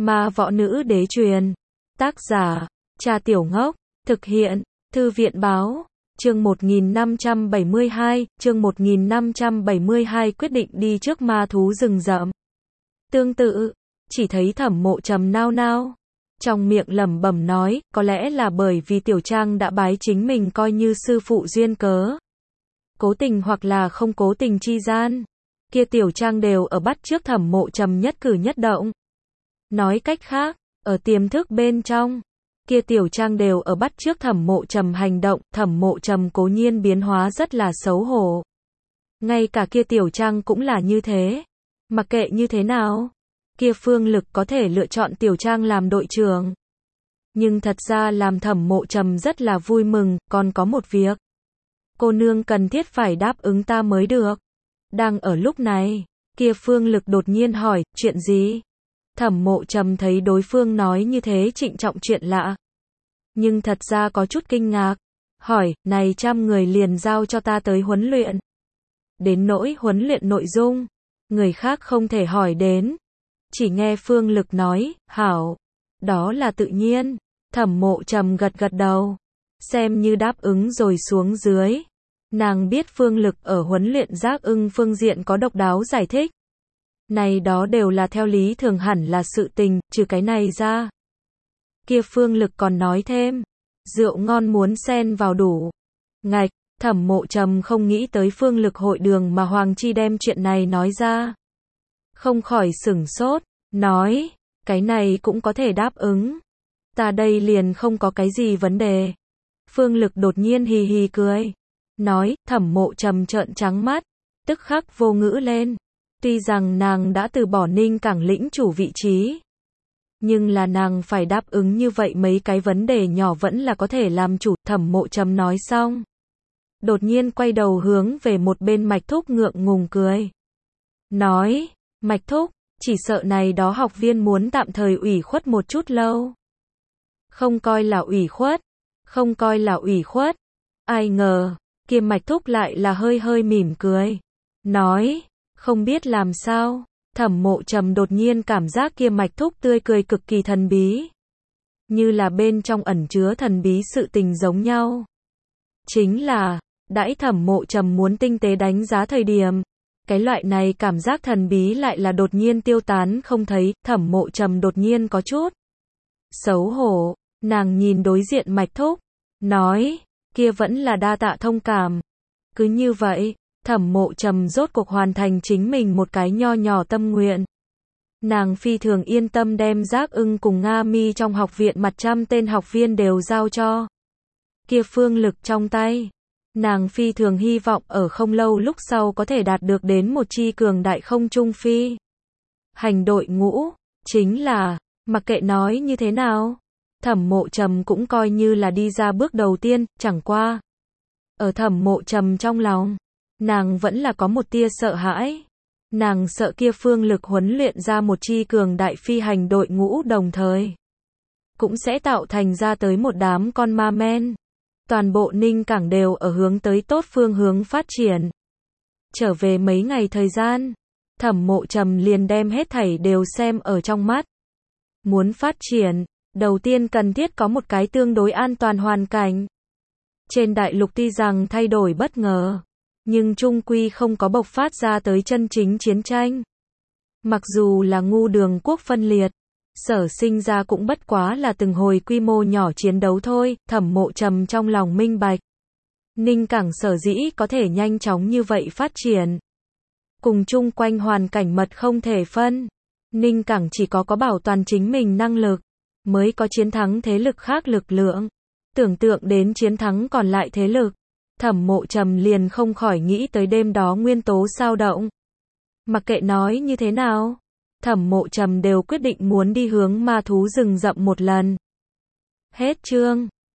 Ma Võ Nữ Đế truyền. Tác giả, Cha Tiểu Ngốc. Thực hiện, Thư viện Báo. Chương 1572, chương 1572 quyết định đi trước ma thú rừng rậm. Tương tự, chỉ thấy Thẩm Mộ Trầm nao nao. Trong miệng lẩm bẩm nói, có lẽ là bởi vì Tiểu Trang đã bái chính mình coi như sư phụ duyên cớ. Cố tình hoặc là không cố tình chi gian. Kia Tiểu Trang đều ở bắt chước Thẩm Mộ Trầm nhất cử nhất động. Nói cách khác, ở tiềm thức bên trong, kia Tiểu Trang đều ở bắt chước Thẩm Mộ Trầm hành động, Thẩm Mộ Trầm cố nhiên biến hóa rất là xấu hổ. Ngay cả kia Tiểu Trang cũng là như thế. Mặc kệ như thế nào, kia Phương Lực có thể lựa chọn Tiểu Trang làm đội trưởng. Nhưng thật ra làm Thẩm Mộ Trầm rất là vui mừng, còn có một việc. Cô nương cần thiết phải đáp ứng ta mới được. Đang ở lúc này, kia Phương Lực đột nhiên hỏi, chuyện gì? Thẩm Mộ Trầm thấy đối phương nói như thế trịnh trọng chuyện lạ. Nhưng thật ra có chút kinh ngạc. Hỏi, này 100 người liền giao cho ta tới huấn luyện. Đến nỗi huấn luyện nội dung, người khác không thể hỏi đến. Chỉ nghe Phương Lực nói, hảo. Đó là tự nhiên. Thẩm Mộ Trầm gật gật đầu. Xem như đáp ứng rồi xuống dưới. Nàng biết Phương Lực ở huấn luyện giác ưng phương diện có độc đáo giải thích. Này đó đều là theo lý thường hẳn là sự tình, trừ cái này ra. Kia Phương Lực còn nói thêm, rượu ngon muốn xen vào đủ. Ngạch, Thẩm Mộ Trầm không nghĩ tới Phương Lực hội đường mà Hoàng Chi đem chuyện này nói ra. Không khỏi sửng sốt, nói, cái này cũng có thể đáp ứng. Ta đây liền không có cái gì vấn đề. Phương Lực đột nhiên hì hì cười. Nói, Thẩm Mộ Trầm trợn trắng mắt, tức khắc vô ngữ lên. Tuy rằng nàng đã từ bỏ Ninh Cảng lĩnh chủ vị trí, nhưng là nàng phải đáp ứng như vậy mấy cái vấn đề nhỏ vẫn là có thể làm chủ. Thẩm Mộ Trầm nói xong, đột nhiên quay đầu hướng về một bên Mạch Thúc ngượng ngùng cười. Nói, Mạch Thúc, chỉ sợ này đó học viên muốn tạm thời ủy khuất một chút lâu. Không coi là ủy khuất, không coi là ủy khuất. Ai ngờ, kia Mạch Thúc lại là hơi hơi mỉm cười. Nói, không biết làm sao, Thẩm Mộ Trầm đột nhiên cảm giác kia Mạch Thúc tươi cười cực kỳ thần bí. Như là bên trong ẩn chứa thần bí sự tình giống nhau. Chính là, đãi Thẩm Mộ Trầm muốn tinh tế đánh giá thời điểm, cái loại này cảm giác thần bí lại là đột nhiên tiêu tán không thấy. Thẩm Mộ Trầm đột nhiên có chút xấu hổ, nàng nhìn đối diện Mạch Thúc, nói, kia vẫn là đa tạ thông cảm. Cứ như vậy, Thẩm Mộ Trầm rốt cuộc hoàn thành chính mình một cái nho nhỏ tâm nguyện. Nàng phi thường yên tâm đem Giác Ưng cùng Nga Mi trong học viện mặt 100 tên học viên đều giao cho kia Phương Lực trong tay. Nàng phi thường hy vọng ở không lâu lúc sau có thể đạt được đến một chi cường đại không trung phi hành đội ngũ. Chính là, mặc kệ nói như thế nào, Thẩm Mộ Trầm cũng coi như là đi ra bước đầu tiên, chẳng qua. Ở Thẩm Mộ Trầm trong lòng, nàng vẫn là có một tia sợ hãi. Nàng sợ kia Phương Lực huấn luyện ra một chi cường đại phi hành đội ngũ đồng thời cũng sẽ tạo thành ra tới một đám con ma men. Toàn bộ Ninh Cảng đều ở hướng tới tốt phương hướng phát triển. Trở về mấy ngày thời gian, Thẩm Mộ Trầm liền đem hết thảy đều xem ở trong mắt. Muốn phát triển, đầu tiên cần thiết có một cái tương đối an toàn hoàn cảnh. Trên đại lục tuy rằng thay đổi bất ngờ, nhưng chung quy không có bộc phát ra tới chân chính chiến tranh. Mặc dù là Ngu Đường quốc phân liệt, sở sinh ra cũng bất quá là từng hồi quy mô nhỏ chiến đấu thôi. Thẩm Mộ Trầm trong lòng minh bạch, Ninh Cảng sở dĩ có thể nhanh chóng như vậy phát triển, cùng chung quanh hoàn cảnh mật không thể phân. Ninh Cảng chỉ có bảo toàn chính mình năng lực, mới có chiến thắng thế lực khác lực lượng. Tưởng tượng đến chiến thắng còn lại thế lực, Thẩm Mộ Trầm liền không khỏi nghĩ tới đêm đó nguyên tố sao động. Mặc kệ nói như thế nào, Thẩm Mộ Trầm đều quyết định muốn đi hướng ma thú rừng rậm một lần. Hết chương.